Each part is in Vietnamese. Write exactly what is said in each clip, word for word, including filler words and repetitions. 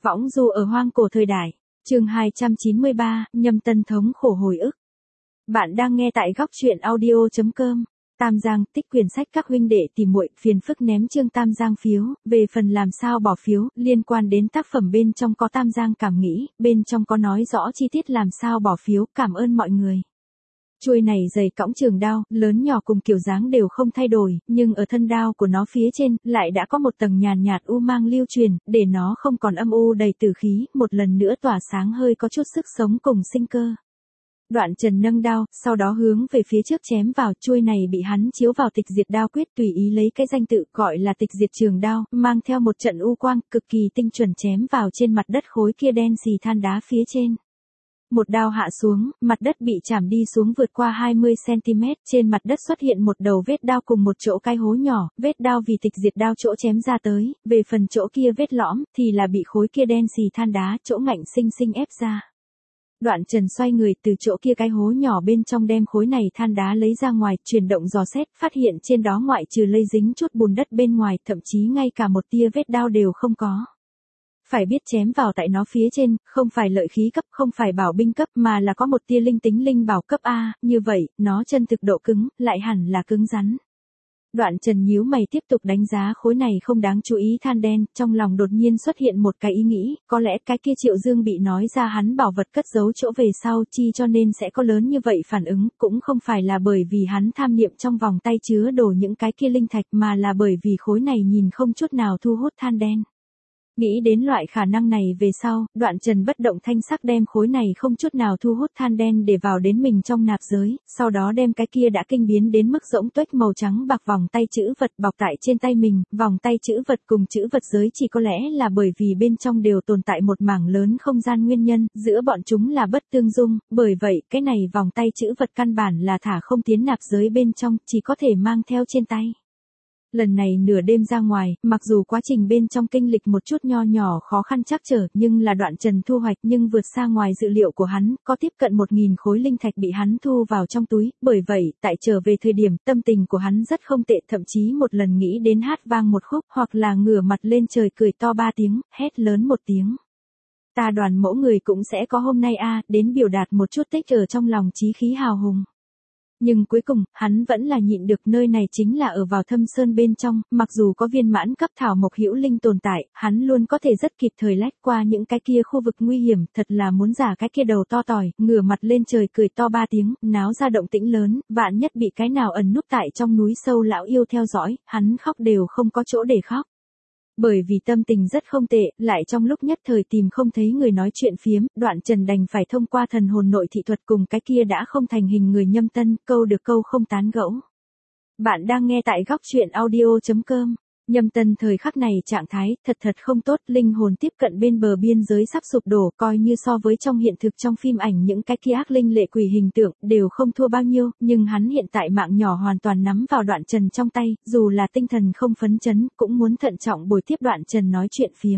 Võng du ở hoang cổ thời đại. Chương hai trăm chín mươi ba, Nhâm Tân thống khổ hồi ức. Bạn đang nghe tại góc truyện audio chấm com. Tam Giang, tích quyển sách các huynh đệ tìm muội, phiền phức ném chương Tam Giang phiếu. Về phần làm sao bỏ phiếu, liên quan đến tác phẩm bên trong có Tam Giang cảm nghĩ, bên trong có nói rõ chi tiết làm sao bỏ phiếu, cảm ơn mọi người. Chuôi này dày cõng trường đao, lớn nhỏ cùng kiểu dáng đều không thay đổi, nhưng ở thân đao của nó phía trên, lại đã có một tầng nhàn nhạt u mang lưu truyền, để nó không còn âm u đầy tử khí, một lần nữa tỏa sáng hơi có chút sức sống cùng sinh cơ. Đoạn Trần nâng đao, sau đó hướng về phía trước chém vào, chuôi này bị hắn chiếu vào tịch diệt đao quyết, tùy ý lấy cái danh tự gọi là tịch diệt trường đao, mang theo một trận u quang, cực kỳ tinh chuẩn chém vào trên mặt đất khối kia đen xì than đá phía trên. Một đao hạ xuống, mặt đất bị chảm đi xuống vượt qua hai mươi xăng-ti mét, trên mặt đất xuất hiện một đầu vết đao cùng một chỗ cái hố nhỏ, vết đao vì tịch diệt đao chỗ chém ra tới, về phần chỗ kia vết lõm, thì là bị khối kia đen xì than đá, chỗ ngạnh sinh sinh ép ra. Đoạn Trần xoay người từ chỗ kia cái hố nhỏ bên trong đem khối này than đá lấy ra ngoài, chuyển động dò xét, phát hiện trên đó ngoại trừ lây dính chút bùn đất bên ngoài, thậm chí ngay cả một tia vết đao đều không có. Phải biết chém vào tại nó phía trên, không phải lợi khí cấp, không phải bảo binh cấp, mà là có một tia linh tính linh bảo cấp A, như vậy, nó chân thực độ cứng, lại hẳn là cứng rắn. Đoạn Trần nhíu mày tiếp tục đánh giá khối này không đáng chú ý than đen, trong lòng đột nhiên xuất hiện một cái ý nghĩ, có lẽ cái kia Triệu Dương bị nói ra hắn bảo vật cất giấu chỗ về sau chi cho nên sẽ có lớn như vậy phản ứng, cũng không phải là bởi vì hắn tham niệm trong vòng tay chứa đổ những cái kia linh thạch mà là bởi vì khối này nhìn không chút nào thu hút than đen. Nghĩ đến loại khả năng này về sau, Đoạn Trần bất động thanh sắc đem khối này không chút nào thu hút than đen để vào đến mình trong nạp giới, sau đó đem cái kia đã kinh biến đến mức rỗng tuếch màu trắng bạc vòng tay chữ vật bọc tại trên tay mình, vòng tay chữ vật cùng chữ vật giới chỉ có lẽ là bởi vì bên trong đều tồn tại một mảng lớn không gian nguyên nhân, giữa bọn chúng là bất tương dung, bởi vậy cái này vòng tay chữ vật căn bản là thả không tiến nạp giới bên trong, chỉ có thể mang theo trên tay. Lần này nửa đêm ra ngoài, mặc dù quá trình bên trong kinh lịch một chút nho nhỏ khó khăn trắc trở, nhưng là Đoạn Trần thu hoạch nhưng vượt xa ngoài dự liệu của hắn, có tiếp cận một nghìn khối linh thạch bị hắn thu vào trong túi, bởi vậy, tại trở về thời điểm, tâm tình của hắn rất không tệ, thậm chí một lần nghĩ đến hát vang một khúc, hoặc là ngửa mặt lên trời cười to ba tiếng, hét lớn một tiếng. Ta Đoàn mẫu người cũng sẽ có hôm nay a, đến biểu đạt một chút tích ở trong lòng chí khí hào hùng. Nhưng cuối cùng, hắn vẫn là nhịn được, nơi này chính là ở vào thâm sơn bên trong, mặc dù có viên mãn cấp thảo mộc hữu linh tồn tại, hắn luôn có thể rất kịp thời lách qua những cái kia khu vực nguy hiểm, thật là muốn giả cái kia đầu to tỏi, ngửa mặt lên trời cười to ba tiếng, náo ra động tĩnh lớn, vạn nhất bị cái nào ẩn núp tại trong núi sâu lão yêu theo dõi, hắn khóc đều không có chỗ để khóc. Bởi vì tâm tình rất không tệ, lại trong lúc nhất thời tìm không thấy người nói chuyện phiếm, Đoạn Trần đành phải thông qua thần hồn nội thị thuật cùng cái kia đã không thành hình người Nhâm Tân, câu được câu không tán gẫu. Bạn đang nghe tại góc truyện audio chấm com. Nhâm Tân thời khắc này trạng thái, thật thật không tốt, linh hồn tiếp cận bên bờ biên giới sắp sụp đổ, coi như so với trong hiện thực trong phim ảnh những cái kia ác linh lệ quỷ hình tượng, đều không thua bao nhiêu, nhưng hắn hiện tại mạng nhỏ hoàn toàn nắm vào Đoạn Trần trong tay, dù là tinh thần không phấn chấn, cũng muốn thận trọng bồi tiếp Đoạn Trần nói chuyện phiếm.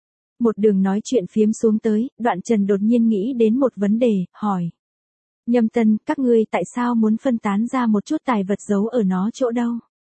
Một đường nói chuyện phiếm xuống tới, Đoạn Trần đột nhiên nghĩ đến một vấn đề, hỏi. Nhâm Tân, các ngươi tại sao muốn phân tán ra một chút tài vật giấu ở nó chỗ đâu?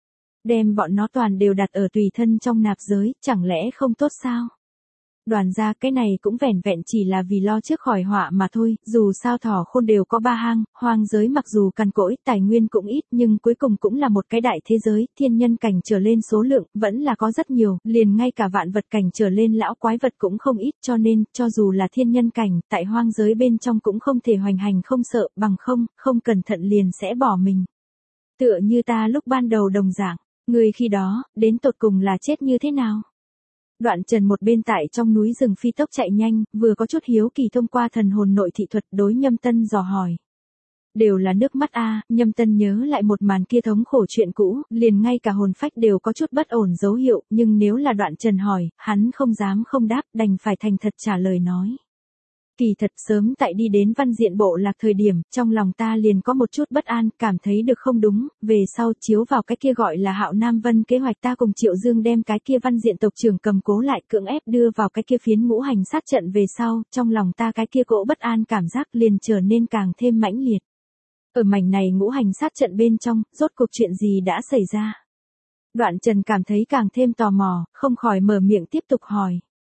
Đem bọn nó toàn đều đặt ở tùy thân trong nạp giới, chẳng lẽ không tốt sao? Đoàn ra cái này cũng vẻn vẹn chỉ là vì lo trước khỏi họa mà thôi, dù sao thỏ khôn đều có ba hang, hoang giới mặc dù cằn cỗi, tài nguyên cũng ít nhưng cuối cùng cũng là một cái đại thế giới, thiên nhân cảnh trở lên số lượng, vẫn là có rất nhiều, liền ngay cả vạn vật cảnh trở lên lão quái vật cũng không ít cho nên, cho dù là thiên nhân cảnh, tại hoang giới bên trong cũng không thể hoành hành không sợ, bằng không, không cẩn thận liền sẽ bỏ mình. Tựa như ta lúc ban đầu đồng dạng. Người khi đó, đến tột cùng là chết như thế nào? Đoạn Trần một bên tại trong núi rừng phi tốc chạy nhanh, vừa có chút hiếu kỳ thông qua thần hồn nội thị thuật đối Nhâm Tân dò hỏi. Đều là nước mắt a, Nhâm Tân nhớ lại một màn kia thống khổ chuyện cũ, liền ngay cả hồn phách đều có chút bất ổn dấu hiệu, nhưng nếu là Đoạn Trần hỏi, hắn không dám không đáp, đành phải thành thật trả lời nói. Kỳ thật sớm tại đi đến văn diện bộ lạc thời điểm, trong lòng ta liền có một chút bất an, cảm thấy được không đúng, về sau chiếu vào cái kia gọi là Hạo Nam Vân kế hoạch ta cùng Triệu Dương đem cái kia văn diện tộc trưởng cầm cố lại cưỡng ép đưa vào cái kia phiến ngũ hành sát trận về sau, trong lòng ta cái kia cỗ bất an cảm giác liền trở nên càng thêm mãnh liệt. Ở mảnh này ngũ hành sát trận bên trong, rốt cuộc chuyện gì đã xảy ra? Đoạn Trần cảm thấy càng thêm tò mò, không khỏi mở miệng tiếp tục hỏi.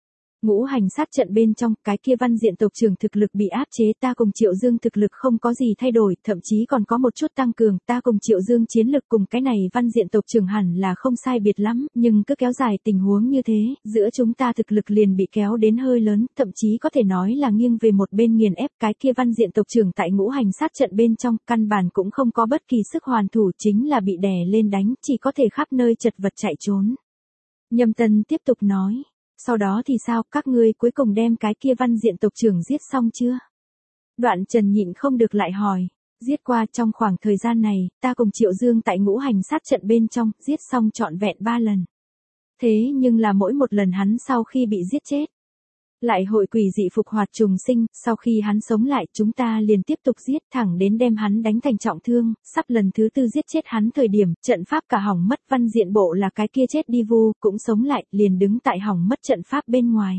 Ngũ hành sát trận bên trong, cái kia Văn Diện tộc trưởng thực lực bị áp chế, ta cùng Triệu Dương thực lực không có gì thay đổi, thậm chí còn có một chút tăng cường, ta cùng Triệu Dương chiến lực cùng cái này Văn Diện tộc trưởng hẳn là không sai biệt lắm, nhưng cứ kéo dài tình huống như thế, giữa chúng ta thực lực liền bị kéo đến hơi lớn, thậm chí có thể nói là nghiêng về một bên nghiền ép, cái kia Văn Diện tộc trưởng tại ngũ hành sát trận bên trong, căn bản cũng không có bất kỳ sức hoàn thủ, chính là bị đè lên đánh, chỉ có thể khắp nơi chật vật chạy trốn. Nhâm Tân tiếp tục nói. Sau đó thì sao, các ngươi cuối cùng đem cái kia Văn Diện tộc trưởng giết xong chưa? Đoạn Trần nhịn không được lại hỏi. Giết qua, trong khoảng thời gian này, ta cùng Triệu Dương tại ngũ hành sát trận bên trong, giết xong trọn vẹn ba lần. Thế nhưng là mỗi một lần hắn sau khi bị giết chết, lại hội quỷ dị phục hoạt trùng sinh, sau khi hắn sống lại chúng ta liền tiếp tục giết thẳng đến đem hắn đánh thành trọng thương, sắp lần thứ tư giết chết hắn thời điểm, trận pháp cả hỏng mất, Văn Diện bộ là cái kia chết đi vu, cũng sống lại, liền đứng tại hỏng mất trận pháp bên ngoài.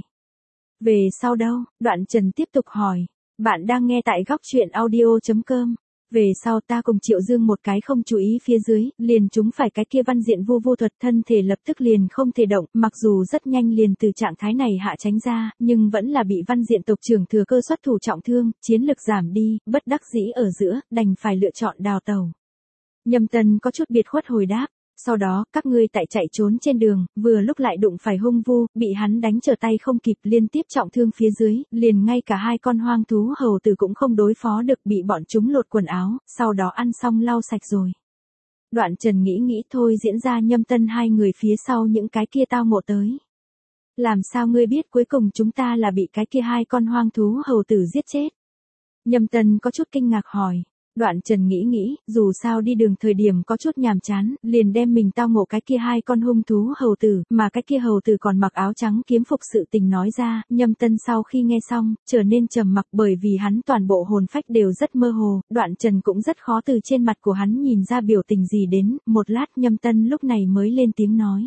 Về sau đâu? Đoạn Trần tiếp tục hỏi. Bạn đang nghe tại góc truyện audio chấm com. Về sau ta cùng Triệu Dương một cái không chú ý phía dưới, liền chúng phải cái kia Văn Diện vu vô thuật, thân thể lập tức liền không thể động, mặc dù rất nhanh liền từ trạng thái này hạ tránh ra, nhưng vẫn là bị Văn Diện tộc trưởng thừa cơ xuất thủ trọng thương, chiến lực giảm đi, bất đắc dĩ ở giữa, đành phải lựa chọn đào tẩu. Nhâm Tân có chút biệt khuất hồi đáp. Sau đó, các ngươi tại chạy trốn trên đường, vừa lúc lại đụng phải hung vu, bị hắn đánh trở tay không kịp, liên tiếp trọng thương phía dưới, liền ngay cả hai con hoang thú hầu tử cũng không đối phó được, bị bọn chúng lột quần áo, sau đó ăn xong lau sạch rồi. Đoạn Trần nghĩ nghĩ thôi diễn ra Nhâm Tân hai người phía sau những cái kia tao ngộ tới. Làm sao ngươi biết cuối cùng chúng ta là bị cái kia hai con hoang thú hầu tử giết chết? Nhâm Tân có chút kinh ngạc hỏi. Đoạn Trần nghĩ nghĩ, dù sao đi đường thời điểm có chút nhàm chán, liền đem mình tao ngộ cái kia hai con hung thú hầu tử, mà cái kia hầu tử còn mặc áo trắng kiếm phục sự tình nói ra, Nhâm Tân sau khi nghe xong, trở nên trầm mặc bởi vì hắn toàn bộ hồn phách đều rất mơ hồ, Đoạn Trần cũng rất khó từ trên mặt của hắn nhìn ra biểu tình gì đến, một lát Nhâm Tân lúc này mới lên tiếng nói.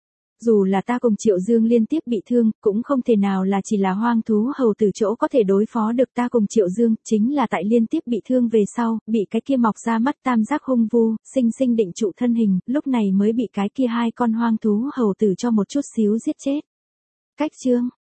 Dù là ta cùng Triệu Dương liên tiếp bị thương, cũng không thể nào là chỉ là hoang thú hầu tử chỗ có thể đối phó được ta cùng Triệu Dương, chính là tại liên tiếp bị thương về sau, bị cái kia mọc ra mắt tam giác hung vu, sinh sinh định trụ thân hình, lúc này mới bị cái kia hai con hoang thú hầu tử cho một chút xíu giết chết. Cách chương